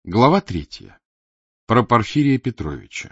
Глава 3. Про Порфирия Петровича.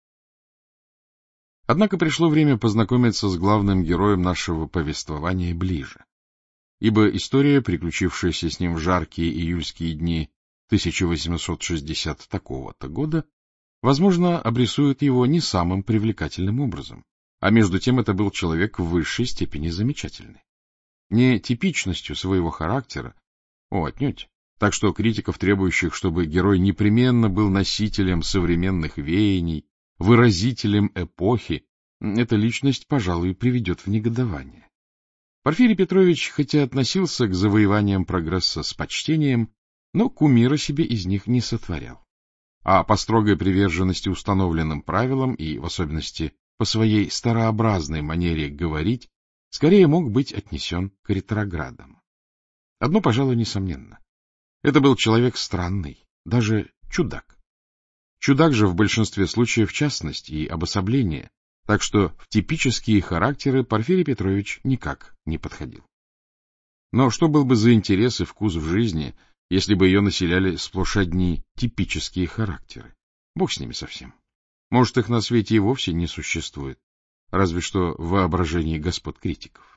Однако пришло время познакомиться с главным героем нашего повествования ближе, ибо история, приключившаяся с ним в жаркие июльские дни 1860 такого-то года, возможно, обрисует его не самым привлекательным образом, а между тем это был человек в высшей степени замечательный. Не типичностью своего характера, отнюдь, так что критиков, требующих, чтобы герой непременно был носителем современных веяний, выразителем эпохи, эта личность, пожалуй, приведет в негодование. Порфирий Петрович, хотя относился к завоеваниям прогресса с почтением, но кумира себе из них не сотворял. А по строгой приверженности установленным правилам и, в особенности, по своей старообразной манере говорить, скорее мог быть отнесен к ретроградам. Одно, пожалуй, несомненно. Это был человек странный, даже чудак. Чудак же в большинстве случаев частность и обособление, так что в типические характеры Порфирий Петрович никак не подходил. Но что был бы за интерес и вкус в жизни, если бы ее населяли сплошь одни типические характеры? Бог с ними совсем. Может, их на свете и вовсе не существует, разве что в воображении господ критиков.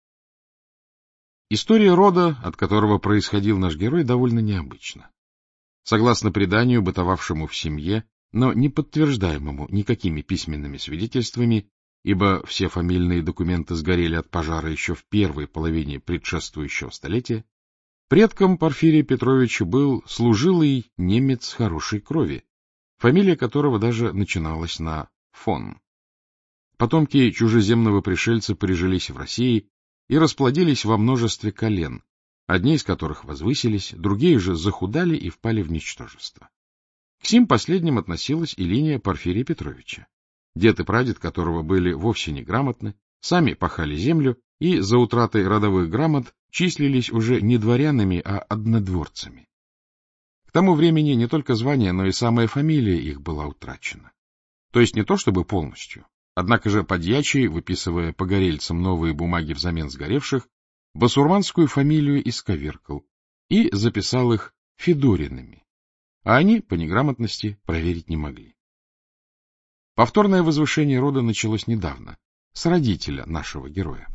История рода, от которого происходил наш герой, довольно необычна. Согласно преданию, бытовавшему в семье, но не подтверждаемому никакими письменными свидетельствами, ибо все фамильные документы сгорели от пожара еще в первой половине предшествующего столетия, предком Порфирия Петровича был служилый немец хорошей крови, фамилия которого даже начиналась на фон. Потомки чужеземного пришельца прижились в России и расплодились во множестве колен, одни из которых возвысились, другие же захудали и впали в ничтожество. К сим последним относилась и линия Порфирия Петровича, дед и прадед которого были вовсе неграмотны, сами пахали землю и за утратой родовых грамот числились уже не дворянами, а однодворцами. К тому времени не только звание, но и самая фамилия их была утрачена. То есть не то чтобы полностью. Однако же подьячий, выписывая погорельцам новые бумаги взамен сгоревших, басурманскую фамилию исковеркал и записал их Федориными, а они, по неграмотности, проверить не могли. Повторное возвышение рода началось недавно, с родителя нашего героя.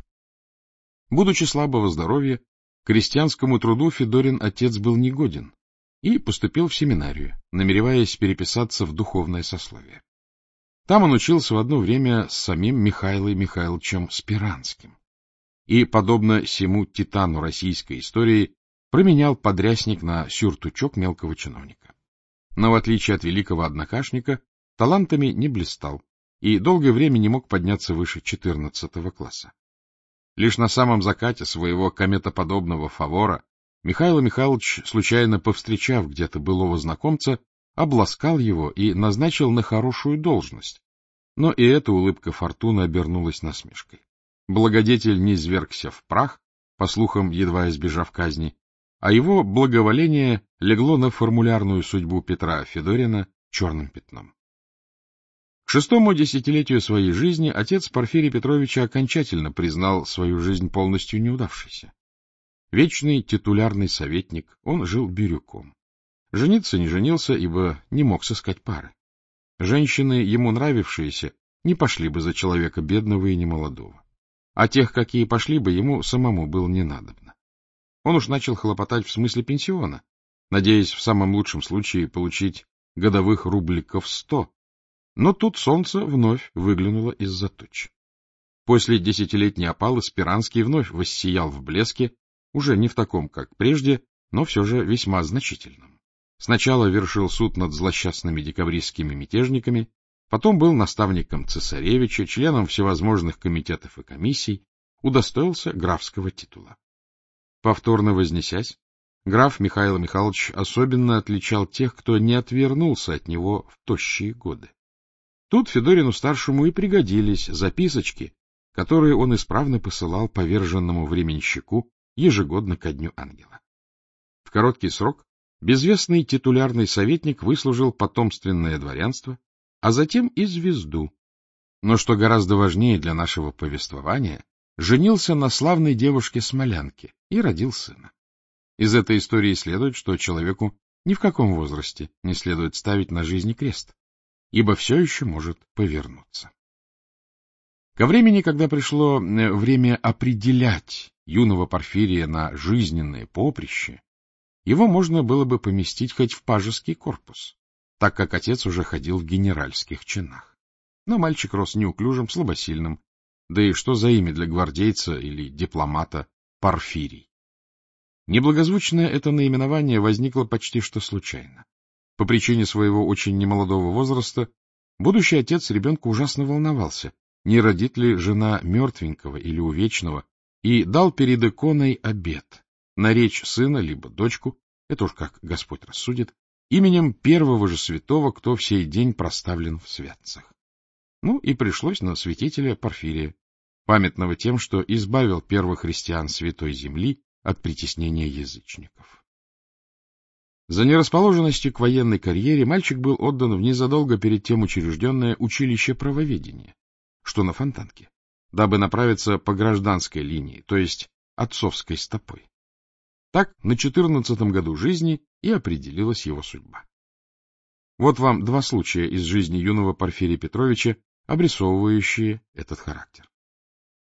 Будучи слабого здоровья, крестьянскому труду Федорин отец был негоден и поступил в семинарию, намереваясь переписаться в духовное сословие. Там он учился в одно время с самим Михаилом Михайловичем Спиранским и, подобно сему титану российской истории, променял подрясник на сюртучок мелкого чиновника. Но, в отличие от великого однокашника, талантами не блистал и долгое время не мог подняться выше 14 класса. Лишь на самом закате своего кометоподобного фавора Михаил Михайлович, случайно повстречав где-то былого знакомца, обласкал его и назначил на хорошую должность. Но и эта улыбка фортуны обернулась насмешкой. Благодетель низвергся в прах, по слухам, едва избежав казни, а его благоволение легло на формулярную судьбу Петра Федорина черным пятном. К 6-му десятилетию своей жизни отец Порфирия Петровича окончательно признал свою жизнь полностью неудавшейся. Вечный титулярный советник, он жил бирюком. Жениться не женился, ибо не мог сыскать пары. Женщины, ему нравившиеся, не пошли бы за человека бедного и немолодого. А тех, какие пошли бы, ему самому было не надобно. Он уж начал хлопотать в смысле пенсиона, надеясь в самом лучшем случае получить годовых рубликов 100. Но тут солнце вновь выглянуло из-за туч. После десятилетней опалы Спиранский вновь воссиял в блеске, уже не в таком, как прежде, но все же весьма значительном. Сначала вершил суд над злосчастными декабристскими мятежниками, потом был наставником цесаревича, членом всевозможных комитетов и комиссий, удостоился графского титула. Повторно вознесясь, граф Михаил Михайлович особенно отличал тех, кто не отвернулся от него в тощие годы. Тут Федорину-старшему и пригодились записочки, которые он исправно посылал поверженному временщику ежегодно ко дню ангела. В короткий срок безвестный титулярный советник выслужил потомственное дворянство, а затем и звезду. Но, что гораздо важнее для нашего повествования, женился на славной девушке-смолянке и родил сына. Из этой истории следует, что человеку Ни в каком возрасте не следует ставить на жизни крест, ибо все еще может повернуться. Ко времени, когда пришло время определять юного Порфирия на жизненное поприще, его можно было бы поместить хоть в пажеский корпус, так как отец уже ходил в генеральских чинах. Но мальчик рос неуклюжим, слабосильным, да и что за имя для гвардейца или дипломата Порфирий? Неблагозвучное это наименование возникло почти что случайно. По причине своего очень немолодого возраста будущий отец ребенка ужасно волновался, не родит ли жена мертвенького или увечного, и дал перед иконой обет наречь сына либо дочку, это уж как Господь рассудит, именем первого же святого, кто в сей день проставлен в святцах. Ну и пришлось на святителя Порфирия, памятного тем, что избавил первых христиан Святой Земли от притеснения язычников. За нерасположенностью к военной карьере мальчик был отдан в незадолго перед тем учрежденное училище правоведения, что на Фонтанке, дабы направиться по гражданской линии, то есть отцовской стопой. Так на 14-м году жизни и определилась его судьба. Вот вам два случая из жизни юного Порфирия Петровича, обрисовывающие этот характер.